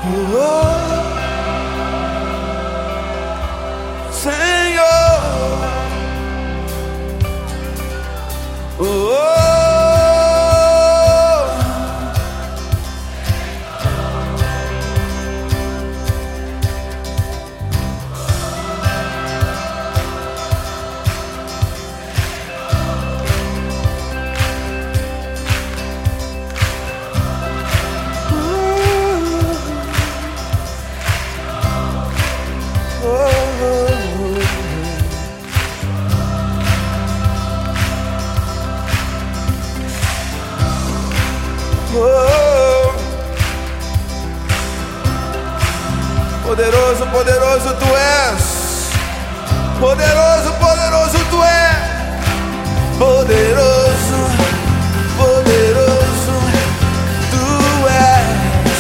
Oh, Senhor. Oh, poderoso, poderoso tu és. Poderoso, poderoso tu és. Poderoso, poderoso tu és.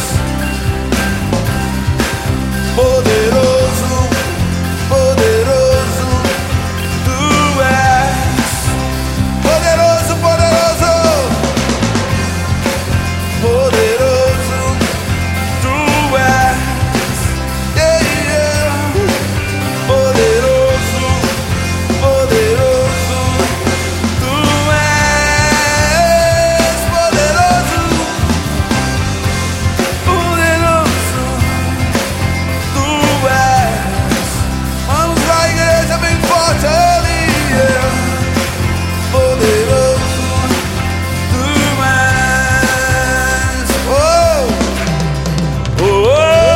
Poderoso, poderoso tu és. Poderoso, poderoso. Poderoso tu és. Poderoso, poderoso tu és. Poderoso, poderoso tu és. Vamos lá, igreja, bem forte ali. Poderoso tu és. Oh, oh, oh.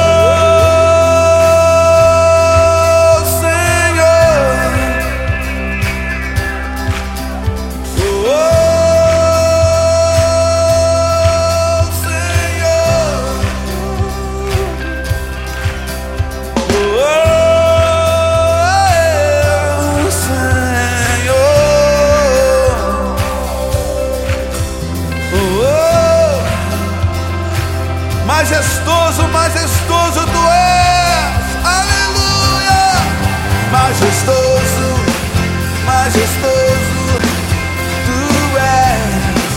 Majestoso, majestoso tu és, aleluia. Majestoso, majestoso tu és.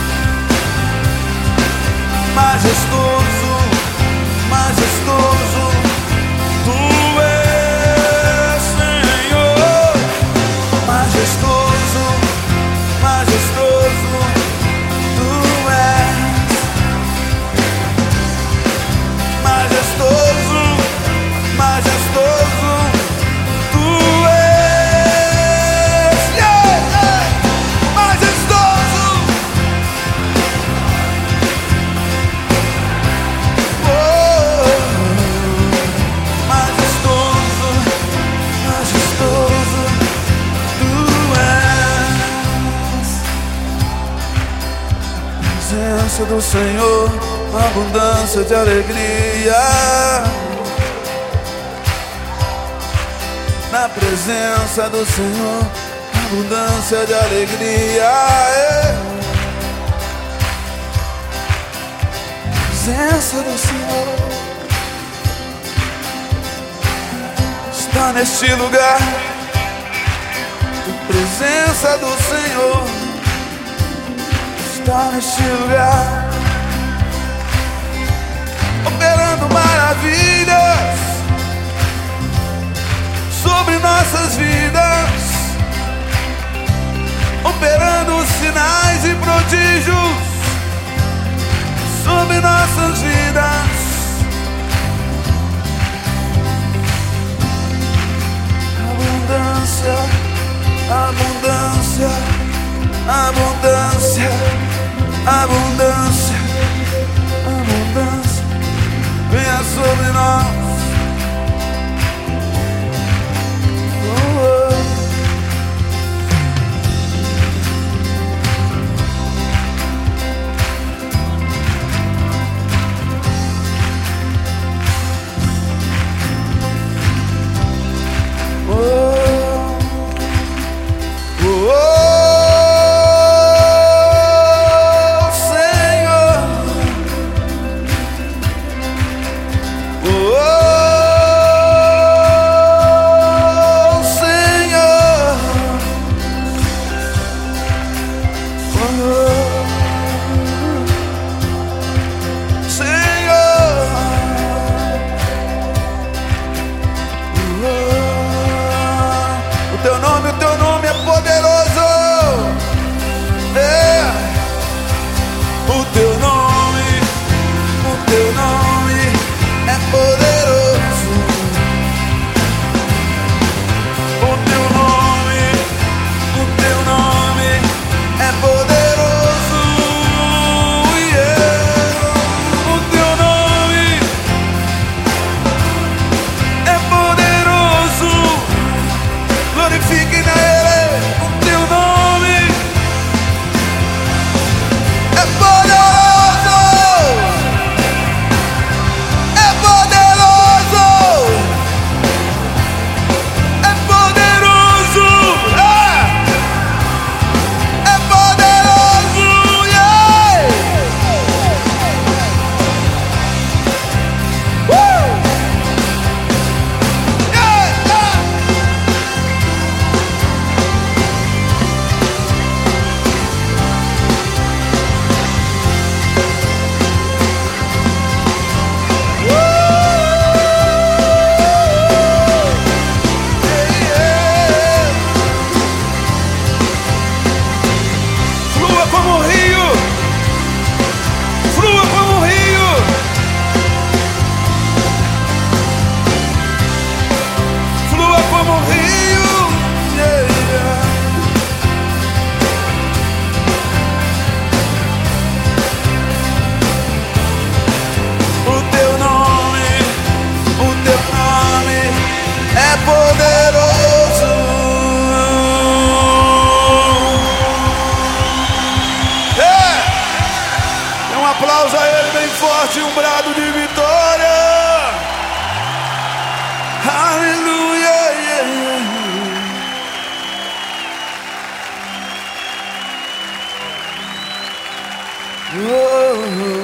Majestoso, majestoso tu és, Senhor. Majestoso, majestoso tu és. Majestoso, majestoso tu és. Yeah, yeah. Majestoso. Oh, majestoso, majestoso tu és. Presença do Senhor, abundância de alegria. Na presença do Senhor, abundância de alegria. Presença do Senhor está neste lugar. A presença do Senhor está neste lugar, operando maravilhas sobre nossas vidas, operando sinais e prodígios sobre nossas vidas. Abundância, abundância, abundância, abundância, abundância. Venha sobre nós. Oh, oh. teu nome é poderoso. O teu nome é poderoso. Yeah. O teu nome é poderoso. Glorifiquem a Ele. O teu nome é poderoso. É poderoso. É poderoso. É poderoso. Yeah. Flua como um rio. Flua como um rio. Flua como um rio. Yeah, yeah. O teu nome é poderoso. Dê um aplauso a Ele bem forte, um brado de vitória. Aleluia. Yeah. Oh.